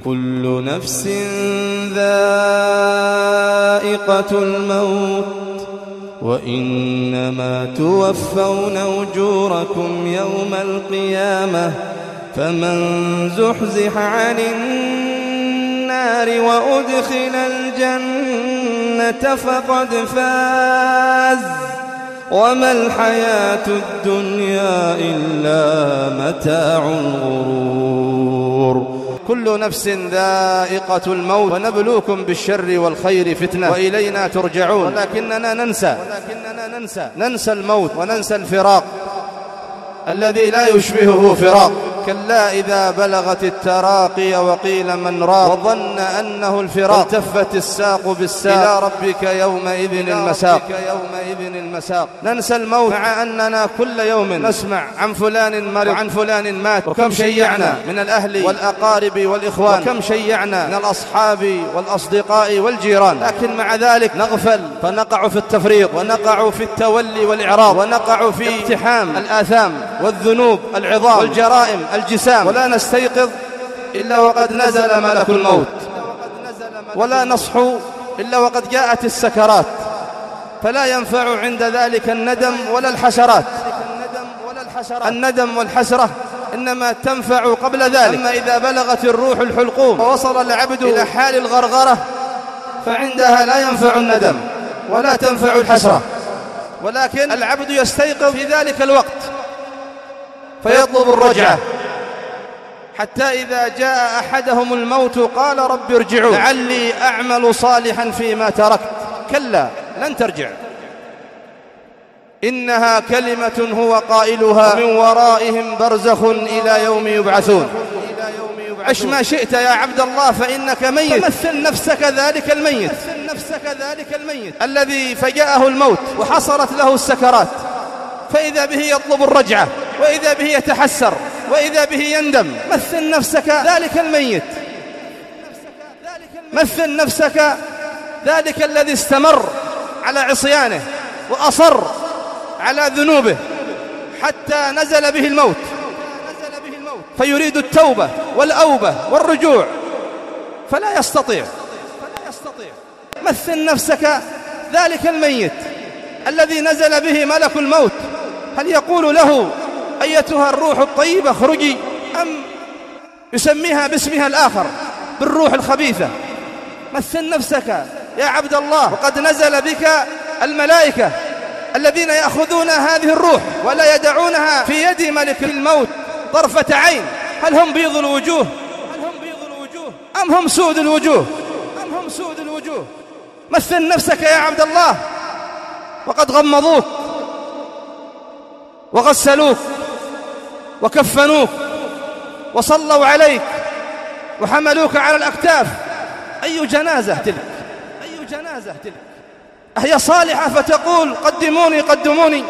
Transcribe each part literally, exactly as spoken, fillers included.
كل نفس ذائقة الموت وإنما توفون أجوركم يوم القيامة فمن زحزح عن النار وأدخل الجنة فقد فاز وما الحياة الدنيا إلا متاع الغرور. كل نفس ذائقة الموت ونبلوكم بالشر والخير فتنة وإلينا ترجعون. ولكننا ننسى ولكننا ننسى ننسى الموت وننسى الفراق الذي لا يشبهه فراق. كلا إذا بلغت التراقي وقيل من راق وظن أنه الفراق والتفت الساق بالساق إلى ربك يومئذ المساق. يومئذ المساق. ننسى الموت مع أننا كل يوم نسمع عن فلان مرض وعن فلان مات، وكم شيعنا من الأهل والأقارب والإخوان، وكم شيعنا من الأصحاب والأصدقاء والجيران، لكن مع ذلك نغفل فنقع في التفريط ونقع في التولي والإعراض ونقع في اقتحام الآثام والذنوب العظام والجرائم الجسام، ولا نستيقظ إلا وقد نزل ملك الموت، ولا نصحو إلا وقد جاءت السكرات، فلا ينفع عند ذلك الندم ولا الحسرات. الندم والحسرة إنما تنفع قبل ذلك. أما إذا بلغت الروح الحلقوم ووصل العبد إلى حال الغرغرة فعندها لا ينفع الندم ولا تنفع الحسرة، ولكن العبد يستيقظ في ذلك الوقت فيطلب الرجعة، حتى إذا جاء أحدهم الموت قال رب ارجعون لعلي أعمل صالحا فيما تركت. كلا لن ترجع، إنها كلمة هو قائلها ومن ورائهم برزخ إلى يوم يبعثون. عش ما شئت يا عبد الله فإنك ميت. فمثل نفسك ذلك الميت نفسك ذلك الميت الذي فجاءه الموت وحصلت له السكرات، فإذا به يطلب الرجعة وإذا به يتحسر وإذا به يندم. مثل نفسك ذلك الميت، مثل نفسك ذلك الذي استمر على عصيانه وأصر على ذنوبه حتى نزل به الموت، فيريد التوبة والأوبة والرجوع فلا يستطيع. مثل نفسك ذلك الميت الذي نزل به ملك الموت، هل يقول له أيتها الروح الطيبة اخرجي، أم يسميها باسمها الآخر بالروح الخبيثة؟ مثل نفسك يا عبد الله وقد نزل بك الملائكة الذين يأخذون هذه الروح ولا يدعونها في يد ملك الموت طرفة عين. هل هم بيض الوجوه أم هم سود الوجوه أم هم سود الوجوه؟ مثل نفسك يا عبد الله وقد غمضوك وغسلوك وكفنوك وصلوا عليك وحملوك على الأكتاف. أي جنازة تلك؟ أي جنازة تلك؟ أهي صالحة فتقول قدموني قدموني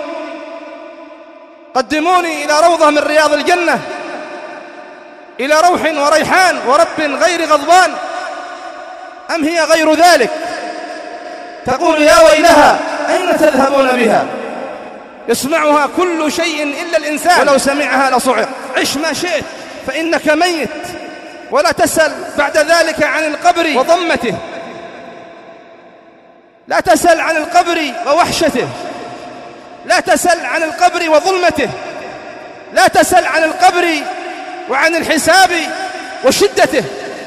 قدموني إلى روضة من رياض الجنة، إلى روح وريحان ورب غير غضبان، أم هي غير ذلك؟ تقول يا ويلها أين تذهبون بها؟ يسمعها كل شيء إلا الإنسان، ولو سمعها لصعق. عش ما شئت فإنك ميت، ولا تسأل بعد ذلك عن القبر وضمته، لا تسأل عن القبر ووحشته، لا تسأل عن القبر وظلمته، لا تسأل عن القبر وعن الحساب وشدته.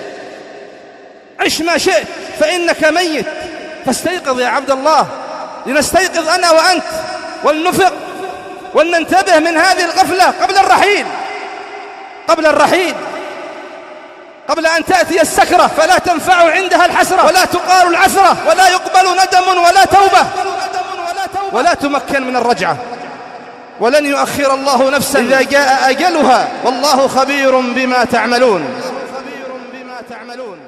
عش ما شئت فإنك ميت، فاستيقظ يا عبد الله، لنستيقظ أنا وأنت ولنفق ولننتبه من هذه الغفلة قبل الرحيل قبل الرحيل قبل أن تأتي السكرة، فلا تنفع عندها الحسرة ولا تقال العثرة ولا يقبل ندم ولا توبة ولا تمكن من الرجعة. ولن يؤخر الله نفسا إذا جاء أجلها، والله خبير بما تعملون.